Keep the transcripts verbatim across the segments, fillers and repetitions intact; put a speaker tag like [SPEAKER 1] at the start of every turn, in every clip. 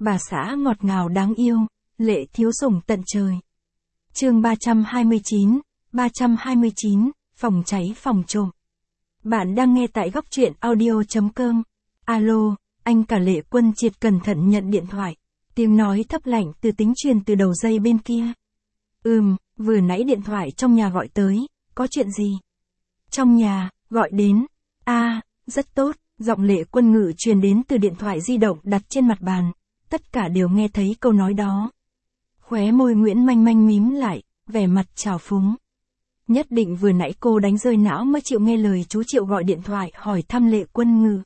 [SPEAKER 1] bà xã ngọt ngào đáng yêu, Lệ thiếu sủng tận trời. Chương ba trăm hai mươi chín, ba trăm hai mươi chín, phòng cháy phòng trộm. Bạn đang nghe tại góc truyện audio chấm com. Alo, anh cả Lệ Quân Triệt cẩn thận nhận điện thoại. Tiếng nói thấp lạnh từ tính truyền từ đầu dây bên kia. Ừm, vừa nãy điện thoại trong nhà gọi tới, có chuyện gì? Trong nhà, gọi đến. A, à, rất tốt, giọng Lệ Quân Ngự truyền đến từ điện thoại di động đặt trên mặt bàn. Tất cả đều nghe thấy câu nói đó. Khóe môi Nguyễn Manh Manh mím lại, vẻ mặt trào phúng. Nhất định vừa nãy cô đánh rơi não mới chịu nghe lời chú Triệu gọi điện thoại hỏi thăm Lệ Quân Ngự.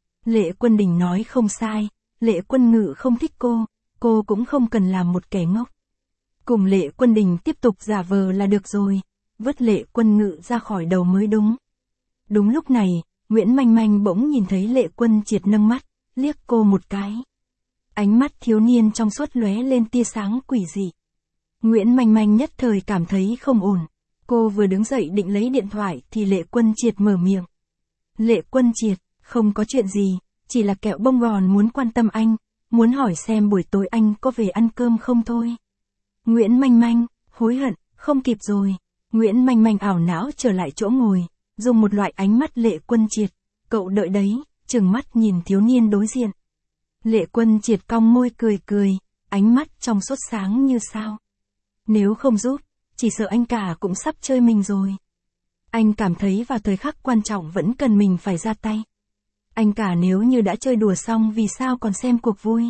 [SPEAKER 1] Lệ Quân Đình nói không sai, Lệ Quân Ngự không thích cô, cô cũng không cần làm một kẻ ngốc. Cùng Lệ Quân Đình tiếp tục giả vờ là được rồi, vứt Lệ Quân Ngự ra khỏi đầu mới đúng. Đúng lúc này, Nguyễn Manh Manh bỗng nhìn thấy Lệ Quân Triệt nâng mắt, liếc cô một cái. Ánh mắt thiếu niên trong suốt lóe lên tia sáng quỷ dị. Nguyễn Manh Manh nhất thời cảm thấy không ổn. Cô vừa đứng dậy định lấy điện thoại thì Lệ Quân Triệt mở miệng. Lệ Quân Triệt, không có chuyện gì, chỉ là kẹo bông gòn muốn quan tâm anh, muốn hỏi xem buổi tối anh có về ăn cơm không thôi. Nguyễn Manh Manh, hối hận, không kịp rồi. Nguyễn Manh Manh ảo não trở lại chỗ ngồi, dùng một loại ánh mắt Lệ Quân Triệt. Cậu đợi đấy, trừng mắt nhìn thiếu niên đối diện. Lệ Quân Triệt cong môi cười cười, ánh mắt trong suốt sáng như sao. Nếu không giúp, chỉ sợ anh cả cũng sắp chơi mình rồi. Anh cảm thấy vào thời khắc quan trọng vẫn cần mình phải ra tay. Anh cả nếu như đã chơi đùa xong vì sao còn xem cuộc vui.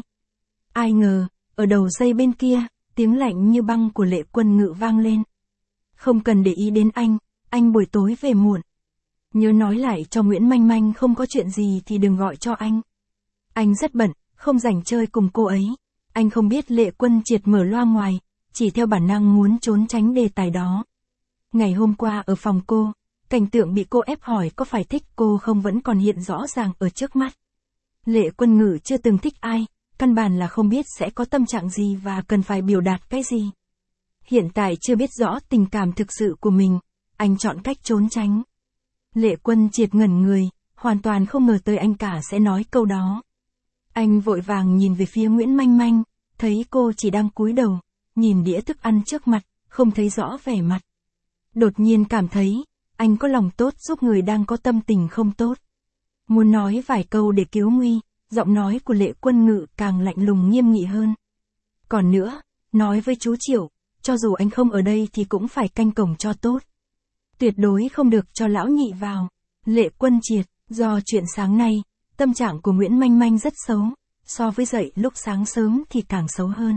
[SPEAKER 1] Ai ngờ, ở đầu dây bên kia, tiếng lạnh như băng của Lệ Quân Ngự vang lên. Không cần để ý đến anh, anh buổi tối về muộn. Nhớ nói lại cho Nguyễn Manh Manh không có chuyện gì thì đừng gọi cho anh. Anh rất bận, không rảnh chơi cùng cô ấy. Anh không biết Lệ Quân Triệt mở loa ngoài, chỉ theo bản năng muốn trốn tránh đề tài đó. Ngày hôm qua ở phòng cô, cảnh tượng bị cô ép hỏi có phải thích cô không vẫn còn hiện rõ ràng ở trước mắt. Lệ Quân Ngự chưa từng thích ai, căn bản là không biết sẽ có tâm trạng gì và cần phải biểu đạt cái gì. Hiện tại chưa biết rõ tình cảm thực sự của mình, anh chọn cách trốn tránh. Lệ Quân Triệt ngẩn người, hoàn toàn không ngờ tới anh cả sẽ nói câu đó. Anh vội vàng nhìn về phía Nguyễn Manh Manh, thấy cô chỉ đang cúi đầu, nhìn đĩa thức ăn trước mặt, không thấy rõ vẻ mặt. Đột nhiên cảm thấy, anh có lòng tốt giúp người đang có tâm tình không tốt. Muốn nói vài câu để cứu nguy, giọng nói của Lệ Quân Ngự càng lạnh lùng nghiêm nghị hơn. Còn nữa, nói với chú Triệu, cho dù anh không ở đây thì cũng phải canh cổng cho tốt. Tuyệt đối không được cho lão nhị vào. Lệ Quân Triệt, do chuyện sáng nay, tâm trạng của Nguyễn Manh Manh rất xấu, so với dậy lúc sáng sớm thì càng xấu hơn.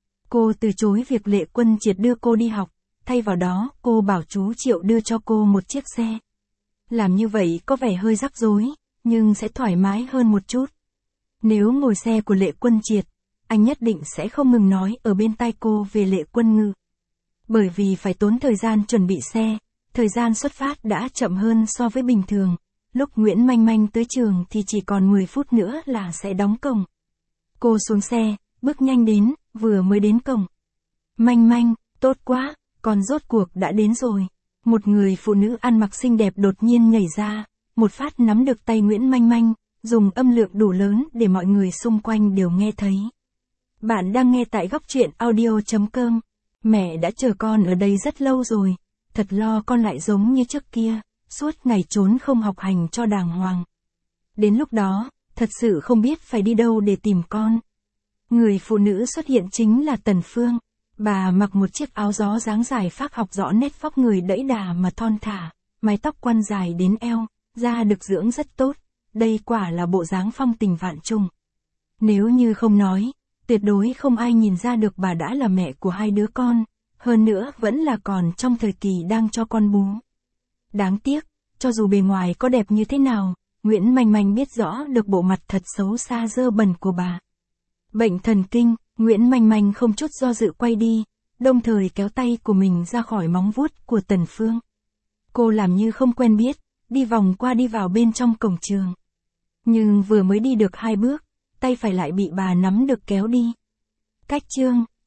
[SPEAKER 1] Cô từ chối việc Lệ Quân Triệt đưa cô đi học, thay vào đó cô bảo chú Triệu đưa cho cô một chiếc xe. Làm như vậy có vẻ hơi rắc rối, nhưng sẽ thoải mái hơn một chút. Nếu ngồi xe của Lệ Quân Triệt, anh nhất định sẽ không ngừng nói ở bên tai cô về Lệ Quân Ngự. Bởi vì phải tốn thời gian chuẩn bị xe, thời gian xuất phát đã chậm hơn so với bình thường. Lúc Nguyễn Manh Manh tới trường thì chỉ còn mười phút nữa là sẽ đóng cổng. Cô xuống xe, bước nhanh đến, vừa mới đến cổng. Manh Manh, tốt quá, con rốt cuộc đã đến rồi. Một người phụ nữ ăn mặc xinh đẹp đột nhiên nhảy ra, một phát nắm được tay Nguyễn Manh Manh, dùng âm lượng đủ lớn để mọi người xung quanh đều nghe thấy. Bạn đang nghe tại góc truyện audio chấm com. Mẹ đã chờ con ở đây rất lâu rồi, thật lo con lại giống như trước kia, suốt ngày trốn không học hành cho đàng hoàng. Đến lúc đó, thật sự không biết phải đi đâu để tìm con. Người phụ nữ xuất hiện chính là Tần Phương. Bà mặc một chiếc áo gió dáng dài phác học rõ nét vóc người đẫy đà mà thon thả, mái tóc quăn dài đến eo, da được dưỡng rất tốt, đây quả là bộ dáng phong tình vạn trùng. Nếu như không nói, tuyệt đối không ai nhìn ra được bà đã là mẹ của hai đứa con, hơn nữa vẫn là còn trong thời kỳ đang cho con bú. Đáng tiếc, cho dù bề ngoài có đẹp như thế nào, Nguyễn Manh Manh biết rõ được bộ mặt thật xấu xa dơ bẩn của bà. Bệnh thần kinh, Nguyễn Manh Manh không chút do dự quay đi, đồng thời kéo tay của mình ra khỏi móng vuốt của Tần Phương. Cô làm như không quen biết, đi vòng qua đi vào bên trong cổng trường. Nhưng vừa mới đi được hai bước, tay phải lại bị bà nắm được kéo đi. Cách chương,